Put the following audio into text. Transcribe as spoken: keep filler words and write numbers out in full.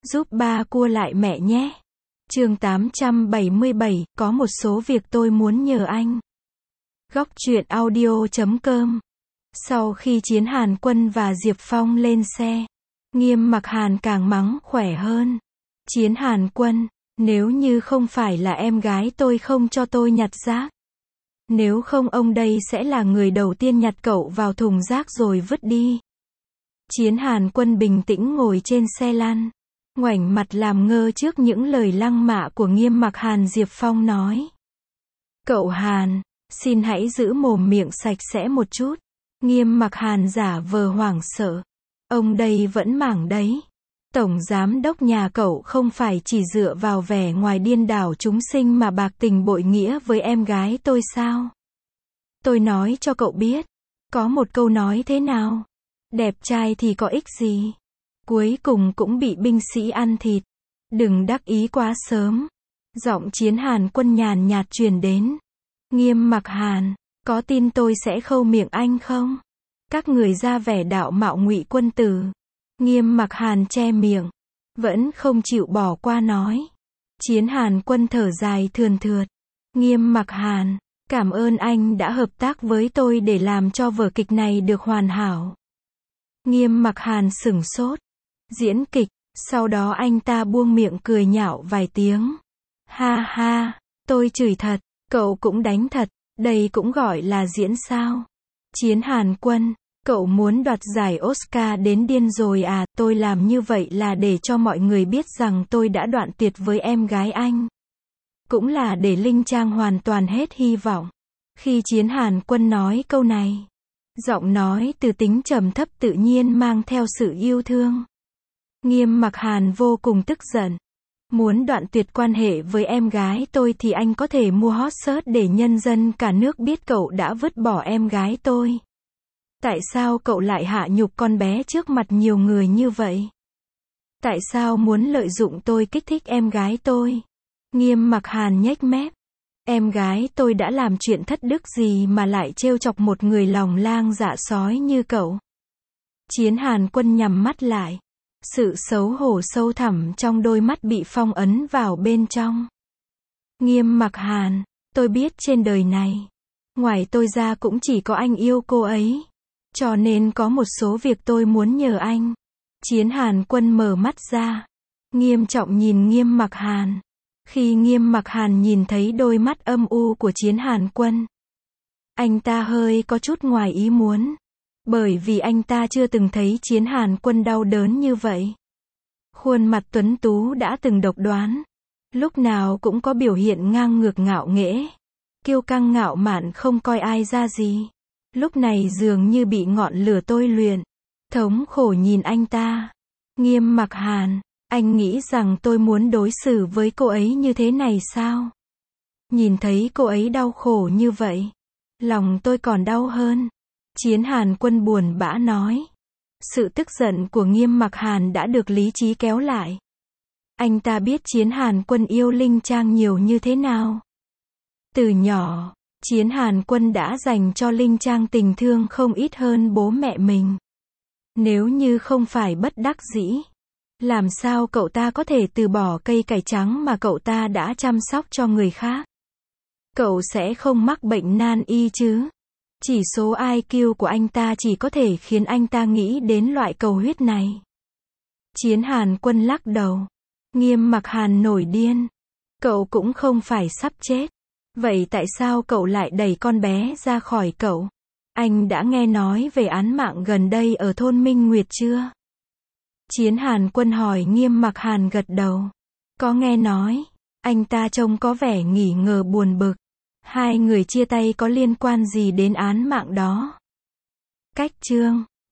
Giúp ba cua lại mẹ nhé. Chương tám trăm bảy mươi bảy, có một số việc tôi muốn nhờ anh. Góc truyện audio chấm com. Sau khi Chiến Hàn Quân và Diệp Phong lên xe, Nghiêm Mặc Hàn càng mắng khỏe hơn. Chiến Hàn Quân, nếu như không phải là em gái tôi không cho tôi nhặt rác. Nếu không ông đây sẽ là người đầu tiên nhặt cậu vào thùng rác rồi vứt đi. Chiến Hàn Quân bình tĩnh ngồi trên xe lăn, ngoảnh mặt làm ngơ trước những lời lăng mạ của Nghiêm Mặc Hàn. Diệp Phong nói: Cậu Hàn, xin hãy giữ mồm miệng sạch sẽ một chút. Nghiêm Mặc Hàn giả vờ hoảng sợ. Ông đây vẫn mảng đấy. Tổng giám đốc nhà cậu không phải chỉ dựa vào vẻ ngoài điên đảo chúng sinh mà bạc tình bội nghĩa với em gái tôi sao? Tôi nói cho cậu biết, có một câu nói thế nào? Đẹp trai thì có ích gì? Cuối cùng cũng bị binh sĩ ăn thịt. Đừng đắc ý quá sớm. Giọng Chiến Hàn Quân nhàn nhạt truyền đến. Nghiêm Mặc Hàn, có tin tôi sẽ khâu miệng anh không? Các người ra vẻ đạo mạo ngụy quân tử. Nghiêm Mặc Hàn che miệng, vẫn không chịu bỏ qua nói. Chiến Hàn Quân thở dài thườn thượt. Nghiêm Mặc Hàn, cảm ơn anh đã hợp tác với tôi để làm cho vở kịch này được hoàn hảo. Nghiêm Mặc Hàn sửng sốt. Diễn kịch, sau đó anh ta buông miệng cười nhạo vài tiếng. Ha ha, tôi chửi thật, cậu cũng đánh thật, đây cũng gọi là diễn sao? Chiến Hàn Quân, cậu muốn đoạt giải Oscar đến điên rồi à? Tôi làm như vậy là để cho mọi người biết rằng tôi đã đoạn tuyệt với em gái anh. Cũng là để Linh Trang hoàn toàn hết hy vọng. Khi Chiến Hàn Quân nói câu này, giọng nói từ tính trầm thấp tự nhiên mang theo sự yêu thương. Nghiêm Mặc Hàn vô cùng tức giận. Muốn đoạn tuyệt quan hệ với em gái tôi thì anh có thể mua hot search để nhân dân cả nước biết cậu đã vứt bỏ em gái tôi. Tại sao cậu lại hạ nhục con bé trước mặt nhiều người như vậy? Tại sao muốn lợi dụng tôi kích thích em gái tôi? Nghiêm Mặc Hàn nhếch mép. Em gái tôi đã làm chuyện thất đức gì mà lại trêu chọc một người lòng lang dạ sói như cậu? Chiến Hàn Quân nhắm mắt lại. Sự xấu hổ sâu thẳm trong đôi mắt bị phong ấn vào bên trong. Nghiêm Mặc Hàn, tôi biết trên đời này, ngoài tôi ra cũng chỉ có anh yêu cô ấy. Cho nên có một số việc tôi muốn nhờ anh. Chiến Hàn Quân mở mắt ra, nghiêm trọng nhìn Nghiêm Mặc Hàn. Khi Nghiêm Mặc Hàn nhìn thấy đôi mắt âm u của Chiến Hàn Quân, anh ta hơi có chút ngoài ý muốn. Bởi vì anh ta chưa từng thấy Chiến Hàn Quân đau đớn như vậy. Khuôn mặt tuấn tú đã từng độc đoán, lúc nào cũng có biểu hiện ngang ngược ngạo nghễ, kiêu căng ngạo mạn không coi ai ra gì. Lúc này dường như bị ngọn lửa tôi luyện, thống khổ nhìn anh ta. Nghiêm Mặc Hàn, anh nghĩ rằng tôi muốn đối xử với cô ấy như thế này sao? Nhìn thấy cô ấy đau khổ như vậy, lòng tôi còn đau hơn. Chiến Hàn Quân buồn bã nói. Sự tức giận của Nghiêm Mặc Hàn đã được lý trí kéo lại. Anh ta biết Chiến Hàn Quân yêu Linh Trang nhiều như thế nào. Từ nhỏ, Chiến Hàn Quân đã dành cho Linh Trang tình thương không ít hơn bố mẹ mình. Nếu như không phải bất đắc dĩ, làm sao cậu ta có thể từ bỏ cây cải trắng mà cậu ta đã chăm sóc cho người khác? Cậu sẽ không mắc bệnh nan y chứ? Chỉ số i kiu của anh ta chỉ có thể khiến anh ta nghĩ đến loại cầu huyết này. Chiến Hàn Quân lắc đầu. Nghiêm Mặc Hàn nổi điên. Cậu cũng không phải sắp chết. Vậy tại sao cậu lại đẩy con bé ra khỏi cậu? Anh đã nghe nói về án mạng gần đây ở thôn Minh Nguyệt chưa? Chiến Hàn Quân hỏi. Nghiêm Mặc Hàn gật đầu. Có nghe nói. Anh ta trông có vẻ nghi ngờ buồn bực. Hai người chia tay có liên quan gì đến án mạng đó? Cách chương